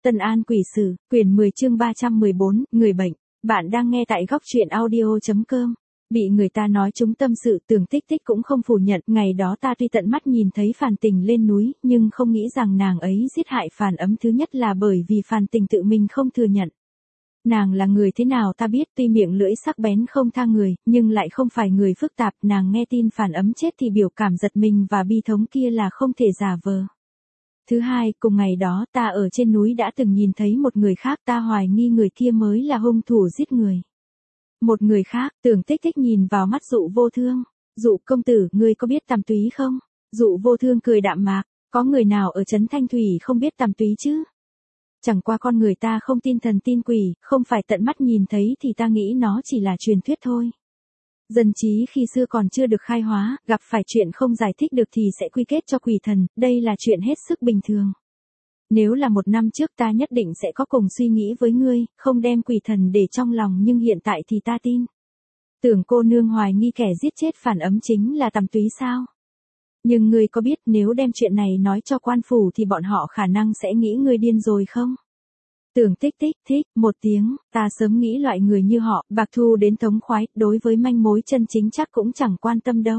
Tân An Quỷ Sử, quyển 10 chương 314, người bệnh. Bạn đang nghe tại góc truyện audio.com. Bị người ta nói trúng tâm sự, Tưởng Tích Tích cũng không phủ nhận. Ngày đó ta tuy tận mắt nhìn thấy Phàn Tình lên núi, nhưng không nghĩ rằng nàng ấy giết hại Phàn Ấm. Thứ nhất là bởi vì Phàn Tình tự mình không thừa nhận. Nàng là người thế nào ta biết, tuy miệng lưỡi sắc bén không tha người, nhưng lại không phải người phức tạp. Nàng nghe tin Phàn Ấm chết thì biểu cảm giật mình và bi thống kia là không thể giả vờ. Thứ hai, cùng ngày đó ta ở trên núi đã từng nhìn thấy một người khác, ta hoài nghi người kia mới là hung thủ giết người. Một người khác, Tưởng Tích Tích nhìn vào mắt Dụ Vô Thương. Dụ công tử, ngươi có biết tằm túy không? Dụ Vô Thương cười đạm mạc, có người nào ở trấn Thanh Thủy không biết tằm túy chứ? Chẳng qua con người ta không tin thần tin quỷ, không phải tận mắt nhìn thấy thì ta nghĩ nó chỉ là truyền thuyết thôi. Dân trí khi xưa còn chưa được khai hóa, gặp phải chuyện không giải thích được thì sẽ quy kết cho quỷ thần, đây là chuyện hết sức bình thường. Nếu là 1 năm trước ta nhất định sẽ có cùng suy nghĩ với ngươi, không đem quỷ thần để trong lòng, nhưng hiện tại thì ta tin. Tưởng cô nương hoài nghi kẻ giết chết Phàn Ấm chính là tằm túy sao? Nhưng ngươi có biết nếu đem chuyện này nói cho quan phủ thì bọn họ khả năng sẽ nghĩ ngươi điên rồi không? Tưởng Tích Tích thích một tiếng, ta sớm nghĩ loại người như họ, bạc thu đến thống khoái, đối với manh mối chân chính chắc cũng chẳng quan tâm đâu.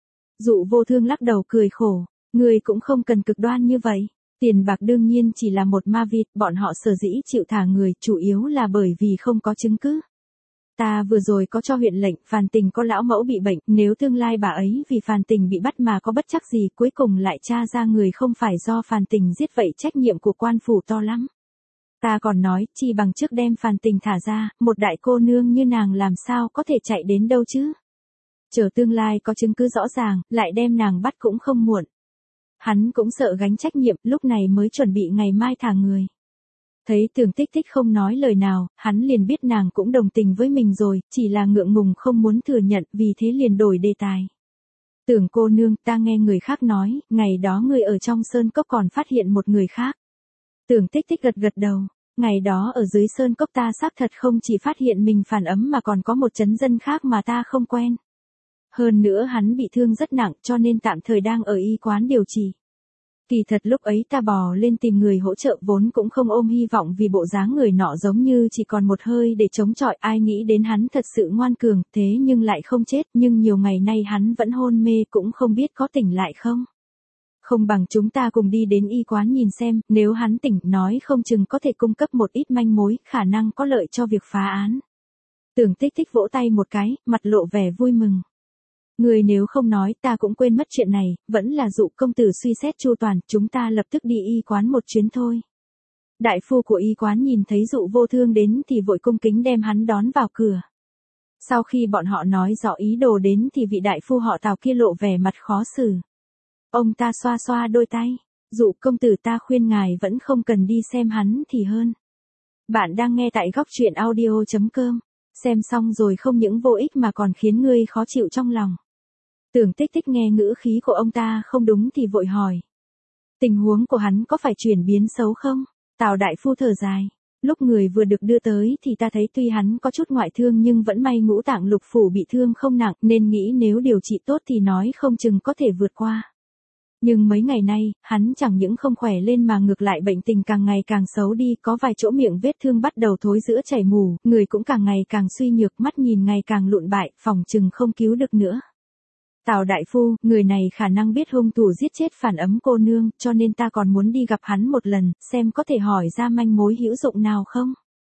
Dụ Vô Thương lắc đầu cười khổ, người cũng không cần cực đoan như vậy. Tiền bạc đương nhiên chỉ là một ma vịt, bọn họ sở dĩ chịu thả người, chủ yếu là bởi vì không có chứng cứ. Ta vừa rồi có cho huyện lệnh, Phàn Tình có lão mẫu bị bệnh, nếu tương lai bà ấy vì Phàn Tình bị bắt mà có bất trắc gì, cuối cùng lại tra ra người không phải do Phàn Tình giết, vậy trách nhiệm của quan phủ to lắm. Ta còn nói, chi bằng trước đem Phàn Tình thả ra, một đại cô nương như nàng làm sao có thể chạy đến đâu chứ? Chờ tương lai có chứng cứ rõ ràng, lại đem nàng bắt cũng không muộn. Hắn cũng sợ gánh trách nhiệm, lúc này mới chuẩn bị ngày mai thả người. Thấy Tưởng Tích Tích không nói lời nào, hắn liền biết nàng cũng đồng tình với mình rồi, chỉ là ngượng ngùng không muốn thừa nhận, vì thế liền đổi đề tài. Tưởng cô nương, ta nghe người khác nói, ngày đó người ở trong sơn cốc còn phát hiện một người khác. Tưởng Tích Tích gật gật đầu, ngày đó ở dưới sơn cốc ta xác thật không chỉ phát hiện mình Phàn Ấm mà còn có một trấn dân khác mà ta không quen. Hơn nữa hắn bị thương rất nặng cho nên tạm thời đang ở y quán điều trị. Kỳ thật lúc ấy ta bò lên tìm người hỗ trợ vốn cũng không ôm hy vọng vì bộ dáng người nọ giống như chỉ còn một hơi để chống chọi, ai nghĩ đến hắn thật sự ngoan cường, thế nhưng lại không chết, nhưng nhiều ngày nay hắn vẫn hôn mê cũng không biết có tỉnh lại không. Không bằng chúng ta cùng đi đến y quán nhìn xem, nếu hắn tỉnh nói không chừng có thể cung cấp một ít manh mối, khả năng có lợi cho việc phá án. Tưởng Tích Tích vỗ tay một cái, mặt lộ vẻ vui mừng. Người nếu không nói ta cũng quên mất chuyện này, vẫn là Dụ công tử suy xét chu toàn, chúng ta lập tức đi y quán một chuyến thôi. Đại phu của y quán nhìn thấy Dụ Vô Thương đến thì vội cung kính đem hắn đón vào cửa. Sau khi bọn họ nói rõ ý đồ đến thì vị đại phu họ Tào kia lộ vẻ mặt khó xử. Ông ta xoa xoa đôi tay, Dụ công tử ta khuyên ngài vẫn không cần đi xem hắn thì hơn. Bạn đang nghe tại góc truyện audio.com, xem xong rồi không những vô ích mà còn khiến ngươi khó chịu trong lòng. Tưởng Tích Tích nghe ngữ khí của ông ta không đúng thì vội hỏi. Tình huống của hắn có phải chuyển biến xấu không? Tào đại phu thở dài. Lúc người vừa được đưa tới thì ta thấy tuy hắn có chút ngoại thương nhưng vẫn may ngũ tạng lục phủ bị thương không nặng nên nghĩ nếu điều trị tốt thì nói không chừng có thể vượt qua. Nhưng mấy ngày nay, hắn chẳng những không khỏe lên mà ngược lại bệnh tình càng ngày càng xấu đi, có vài chỗ miệng vết thương bắt đầu thối rữa chảy mù, người cũng càng ngày càng suy nhược, mắt nhìn ngày càng lụn bại, phòng chừng không cứu được nữa. Tào đại phu, người này khả năng biết hung thủ giết chết Phàn Ấm cô nương, cho nên ta còn muốn đi gặp hắn một lần, xem có thể hỏi ra manh mối hữu dụng nào không.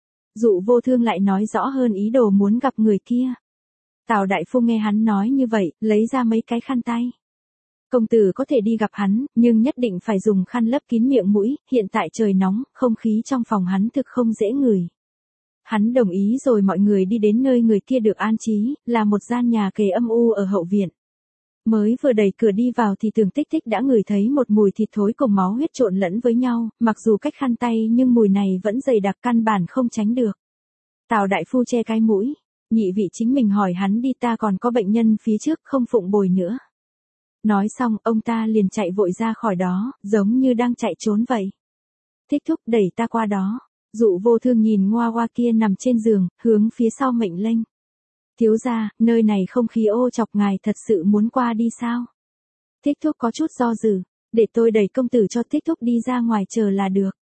Dụ Vô Thương lại nói rõ hơn ý đồ muốn gặp người kia. Tào đại phu nghe hắn nói như vậy, lấy ra mấy cái khăn tay. Công tử có thể đi gặp hắn, nhưng nhất định phải dùng khăn lấp kín miệng mũi, hiện tại trời nóng, không khí trong phòng hắn thực không dễ ngửi. Hắn đồng ý rồi mọi người đi đến nơi người kia được an trí, là một gian nhà kề âm u ở hậu viện. Mới vừa đẩy cửa đi vào thì Tưởng Tích Tích đã ngửi thấy một mùi thịt thối cùng máu huyết trộn lẫn với nhau, mặc dù cách khăn tay nhưng mùi này vẫn dày đặc căn bản không tránh được. Tào đại phu che cái mũi, nhị vị chính mình hỏi hắn đi, ta còn có bệnh nhân phía trước không phụng bồi nữa. Nói xong ông ta liền chạy vội ra khỏi đó, giống như đang chạy trốn vậy. Thích thúc đẩy ta qua đó. Dụ Vô Thương nhìn Ngoa Ngoa kia nằm trên giường, hướng phía sau mệnh lệnh. Thiếu gia, nơi này không khí ô chọc, ngài thật sự muốn qua đi sao? Thích thúc có chút do dự, để tôi đẩy công tử cho Thích thúc đi ra ngoài chờ là được.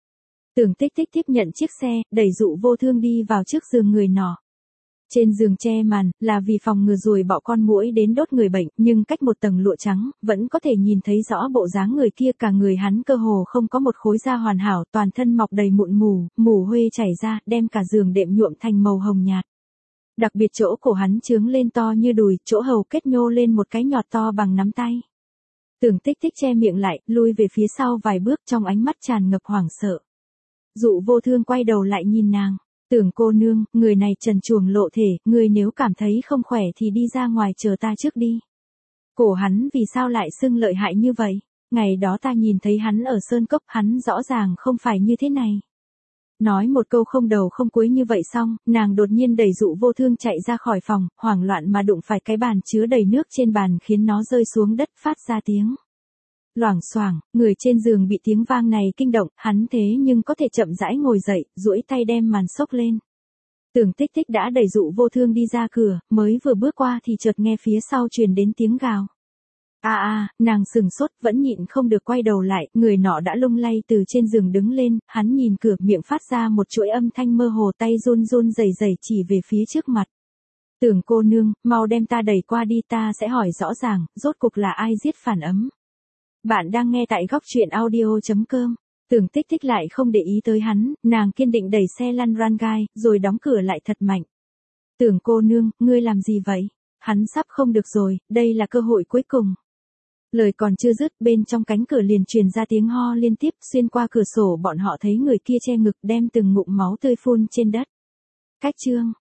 Tưởng Tích Tích tiếp nhận chiếc xe, đẩy Dụ Vô Thương đi vào trước giường người nọ. Trên giường che màn, là vì phòng ngừa ruồi bọ con muỗi đến đốt người bệnh, nhưng cách một tầng lụa trắng, vẫn có thể nhìn thấy rõ bộ dáng người kia, cả người hắn cơ hồ không có một khối da hoàn hảo, toàn thân mọc đầy mụn mủ, mủ huê chảy ra, đem cả giường đệm nhuộm thành màu hồng nhạt. Đặc biệt chỗ cổ hắn trướng lên to như đùi, chỗ hầu kết nhô lên một cái nhọt to bằng nắm tay. Tưởng Tích Tích che miệng lại, lui về phía sau vài bước, trong ánh mắt tràn ngập hoảng sợ. Dụ Vô Thương quay đầu lại nhìn nàng. Tưởng cô nương, người này trần truồng lộ thể, người nếu cảm thấy không khỏe thì đi ra ngoài chờ ta trước đi. Cổ hắn vì sao lại sưng lợi hại như vậy? Ngày đó ta nhìn thấy hắn ở Sơn Cốc, hắn rõ ràng không phải như thế này. Nói một câu không đầu không cuối như vậy xong, nàng đột nhiên đẩy Dụ Vô Thương chạy ra khỏi phòng, hoảng loạn mà đụng phải cái bàn chứa đầy nước trên bàn khiến nó rơi xuống đất phát ra tiếng. Loảng xoảng, người trên giường bị tiếng vang này kinh động, hắn thế nhưng có thể chậm rãi ngồi dậy, duỗi tay đem màn xốc lên. Tưởng Tích Tích đã đẩy Dụ Vô Thương đi ra cửa, mới vừa bước qua thì chợt nghe phía sau truyền đến tiếng gào. Nàng sừng sốt, vẫn nhịn không được quay đầu lại, người nọ đã lung lay từ trên giường đứng lên, hắn nhìn cửa, miệng phát ra một chuỗi âm thanh mơ hồ, tay run run rẩy rẩy chỉ về phía trước mặt. Tưởng cô nương, mau đem ta đẩy qua đi, ta sẽ hỏi rõ ràng, rốt cuộc là ai giết Phản Ấm. Bạn đang nghe tại góc truyện audio.com. Tưởng Tích Tích lại không để ý tới hắn, nàng kiên định đẩy xe lăn ran gai, rồi đóng cửa lại thật mạnh. Tưởng cô nương, ngươi làm gì vậy? Hắn sắp không được rồi, đây là cơ hội cuối cùng. Lời còn chưa dứt, bên trong cánh cửa liền truyền ra tiếng ho liên tiếp, xuyên qua cửa sổ bọn họ thấy người kia che ngực đem từng ngụm máu tươi phun trên đất. Cách chương.